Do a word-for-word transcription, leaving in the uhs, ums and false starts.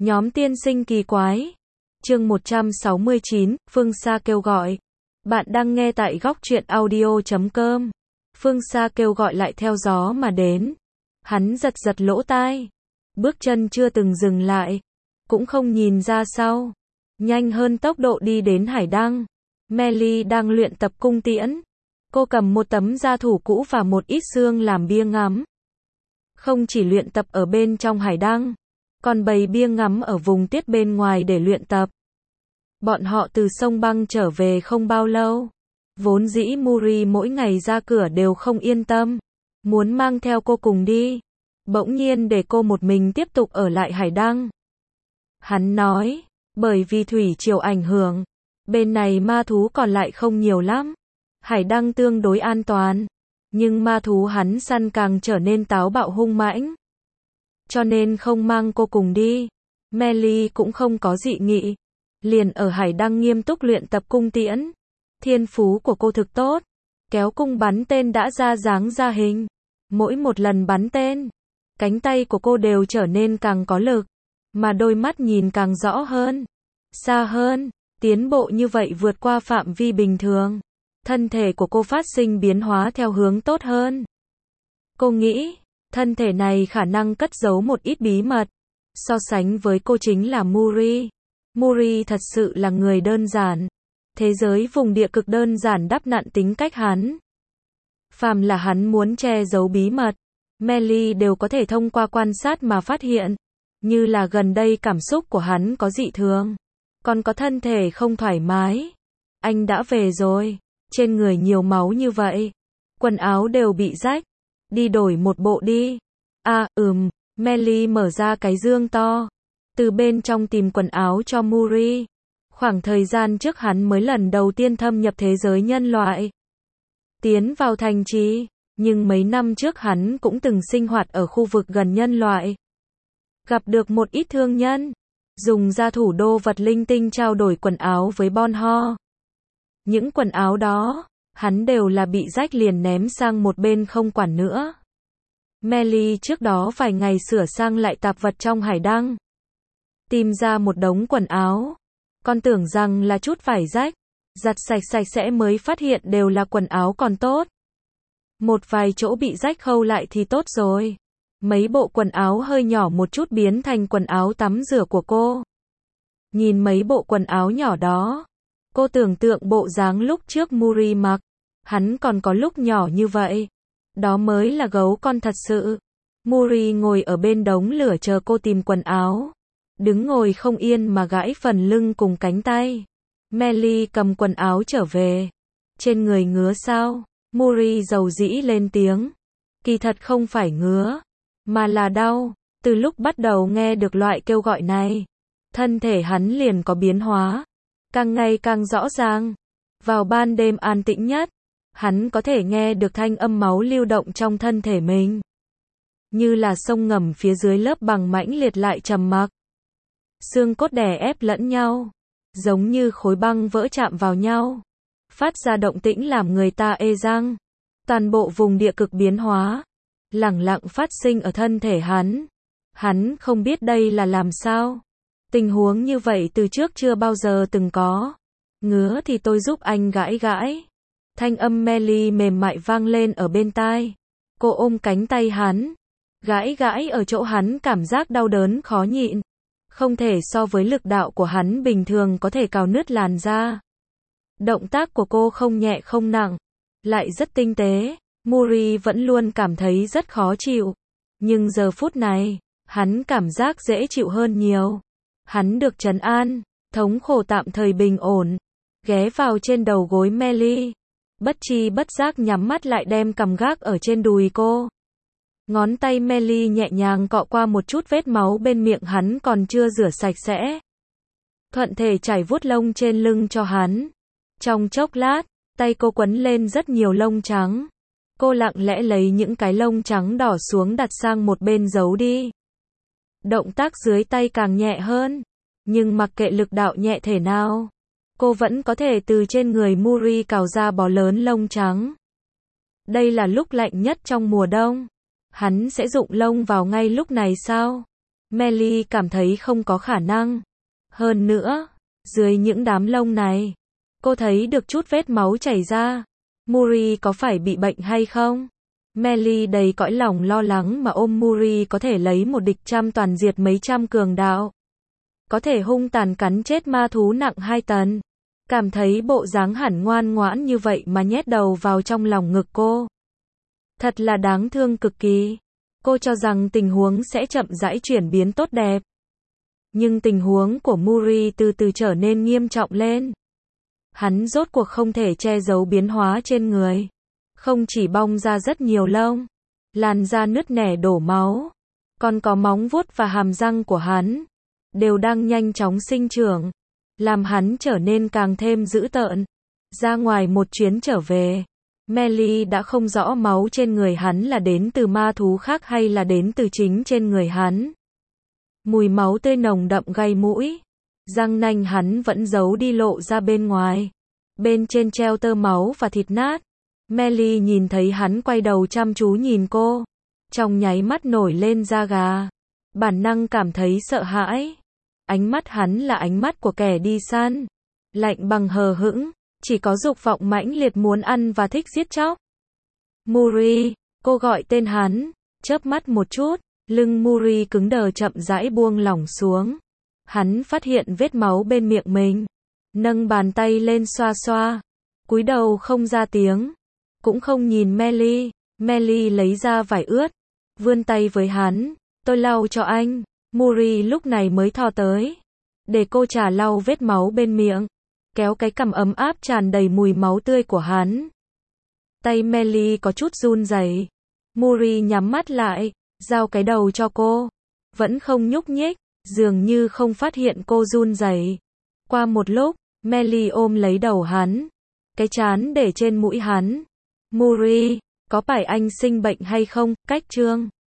Nhóm tiên sinh kỳ quái. Chương một trăm sáu mươi chín, Phương Sa kêu gọi. Bạn đang nghe tại góc truyện audio chấm com. Phương Sa kêu gọi lại theo gió mà đến. Hắn giật giật lỗ tai. Bước chân chưa từng dừng lại. Cũng không nhìn ra sau. Nhanh hơn tốc độ đi đến hải đăng. Melly đang luyện tập cung tiễn. Cô cầm một tấm da thủ cũ và một ít xương làm bia ngắm. Không chỉ luyện tập ở bên trong hải đăng, còn bày bia ngắm ở vùng tiết bên ngoài để luyện tập. Bọn họ từ sông băng trở về không bao lâu. Vốn dĩ Muri mỗi ngày ra cửa đều không yên tâm. Muốn mang theo cô cùng đi. Bỗng nhiên để cô một mình tiếp tục ở lại hải đăng. Hắn nói, bởi vì thủy triều ảnh hưởng, bên này ma thú còn lại không nhiều lắm. Hải đăng tương đối an toàn. Nhưng ma thú hắn săn càng trở nên táo bạo hung mãnh. Cho nên không mang cô cùng đi. Melly cũng không có dị nghị. Liền ở hải đăng nghiêm túc luyện tập cung tiễn. Thiên phú của cô thực tốt. Kéo cung bắn tên đã ra dáng ra hình. Mỗi một lần bắn tên, cánh tay của cô đều trở nên càng có lực. Mà đôi mắt nhìn càng rõ hơn. Xa hơn. Tiến bộ như vậy vượt qua phạm vi bình thường. Thân thể của cô phát sinh biến hóa theo hướng tốt hơn. Cô nghĩ, thân thể này khả năng cất giấu một ít bí mật. So sánh với cô chính là Muri. Muri thật sự là người đơn giản. Thế giới vùng địa cực đơn giản đắp nặn tính cách hắn. Phàm là hắn muốn che giấu bí mật, Melly đều có thể thông qua quan sát mà phát hiện. Như là gần đây cảm xúc của hắn có dị thường. Còn có thân thể không thoải mái. Anh đã về rồi. Trên người nhiều máu như vậy. Quần áo đều bị rách. Đi đổi một bộ đi. À, ừm, Melly mở ra cái dương to. Từ bên trong tìm quần áo cho Muri. Khoảng thời gian trước hắn mới lần đầu tiên thâm nhập thế giới nhân loại. Tiến vào thành trì. Nhưng mấy năm trước hắn cũng từng sinh hoạt ở khu vực gần nhân loại. Gặp được một ít thương nhân. Dùng ra thủ đô vật linh tinh trao đổi quần áo với Bon Ho. Những quần áo đó, hắn đều là bị rách liền ném sang một bên không quản nữa. Melly trước đó vài ngày sửa sang lại tạp vật trong hải đăng. Tìm ra một đống quần áo. Con tưởng rằng là chút vải rách. Giặt sạch sạch sẽ mới phát hiện đều là quần áo còn tốt. Một vài chỗ bị rách khâu lại thì tốt rồi. Mấy bộ quần áo hơi nhỏ một chút biến thành quần áo tắm rửa của cô. Nhìn mấy bộ quần áo nhỏ đó. Cô tưởng tượng bộ dáng lúc trước Muri mặc. Hắn còn có lúc nhỏ như vậy. Đó mới là gấu con thật sự. Muri ngồi ở bên đống lửa chờ cô tìm quần áo. Đứng ngồi không yên mà gãi phần lưng cùng cánh tay. Melly cầm quần áo trở về. Trên người ngứa sao? Muri dầu dĩ lên tiếng. Kỳ thật không phải ngứa, mà là đau. Từ lúc bắt đầu nghe được loại kêu gọi này, thân thể hắn liền có biến hóa. Càng ngày càng rõ ràng. Vào ban đêm an tĩnh nhất, hắn có thể nghe được thanh âm máu lưu động trong thân thể mình. Như là sông ngầm phía dưới lớp bằng mãnh liệt lại trầm mặc. Xương cốt đè ép lẫn nhau. Giống như khối băng vỡ chạm vào nhau. Phát ra động tĩnh làm người ta ê răng. Toàn bộ vùng địa cực biến hóa. Lẳng lặng phát sinh ở thân thể hắn. Hắn không biết đây là làm sao. Tình huống như vậy từ trước chưa bao giờ từng có. Ngứa thì tôi giúp anh gãi gãi. Thanh âm Melly mềm mại vang lên ở bên tai. Cô ôm cánh tay hắn. Gãi gãi ở chỗ hắn cảm giác đau đớn khó nhịn. Không thể so với lực đạo của hắn bình thường có thể cào nứt làn da. Động tác của cô không nhẹ không nặng. Lại rất tinh tế. Muri vẫn luôn cảm thấy rất khó chịu. Nhưng giờ phút này, hắn cảm giác dễ chịu hơn nhiều. Hắn được trấn an, thống khổ tạm thời bình ổn. Ghé vào trên đầu gối Melly. Bất chi bất giác nhắm mắt lại đem cằm gác ở trên đùi cô. Ngón tay Melly nhẹ nhàng cọ qua một chút vết máu bên miệng hắn còn chưa rửa sạch sẽ. Thuận thể chải vuốt lông trên lưng cho hắn. Trong chốc lát, tay cô quấn lên rất nhiều lông trắng. Cô lặng lẽ lấy những cái lông trắng đỏ xuống đặt sang một bên giấu đi. Động tác dưới tay càng nhẹ hơn. Nhưng mặc kệ lực đạo nhẹ thể nào, cô vẫn có thể từ trên người Muri cào ra bó lớn lông trắng. Đây là lúc lạnh nhất trong mùa đông. Hắn sẽ rụng lông vào ngay lúc này sao? Melly cảm thấy không có khả năng. Hơn nữa, dưới những đám lông này, cô thấy được chút vết máu chảy ra. Muri có phải bị bệnh hay không? Melly đầy cõi lòng lo lắng mà ôm Muri có thể lấy một địch trăm toàn diệt mấy trăm cường đạo. Có thể hung tàn cắn chết ma thú nặng hai tấn. Cảm thấy bộ dáng hẳn ngoan ngoãn như vậy mà nhét đầu vào trong lòng ngực cô. Thật là đáng thương cực kỳ. Cô cho rằng tình huống sẽ chậm rãi chuyển biến tốt đẹp. Nhưng tình huống của Muri từ từ trở nên nghiêm trọng lên. Hắn rốt cuộc không thể che giấu biến hóa trên người. Không chỉ bong ra rất nhiều lông, làn da nứt nẻ đổ máu, còn có móng vuốt và hàm răng của hắn đều đang nhanh chóng sinh trưởng, làm hắn trở nên càng thêm dữ tợn. Ra ngoài một chuyến trở về, Melly đã không rõ máu trên người hắn là đến từ ma thú khác hay là đến từ chính trên người hắn. Mùi máu tươi nồng đậm gây mũi, răng nanh hắn vẫn giấu đi lộ ra bên ngoài. Bên trên treo tơ máu và thịt nát. Melly nhìn thấy hắn quay đầu chăm chú nhìn cô, trong nháy mắt nổi lên da gà, bản năng cảm thấy sợ hãi. Ánh mắt hắn là ánh mắt của kẻ đi săn, lạnh bằng hờ hững, chỉ có dục vọng mãnh liệt muốn ăn và thích giết chóc. Muri, cô gọi tên hắn, chớp mắt một chút, lưng Muri cứng đờ chậm rãi buông lỏng xuống. Hắn phát hiện vết máu bên miệng mình, nâng bàn tay lên xoa xoa, cúi đầu không ra tiếng, cũng không nhìn Melly. Melly lấy ra vải ướt, vươn tay với hắn, tôi lau cho anh. Muri lúc này mới thò tới, để cô trà lau vết máu bên miệng, kéo cái cằm ấm áp tràn đầy mùi máu tươi của hắn. Tay Melly có chút run rẩy. Muri nhắm mắt lại, giao cái đầu cho cô, vẫn không nhúc nhích, dường như không phát hiện cô run rẩy. Qua một lúc, Melly ôm lấy đầu hắn, cái trán để trên mũi hắn. Muri, có phải anh sinh bệnh hay không? Cách chương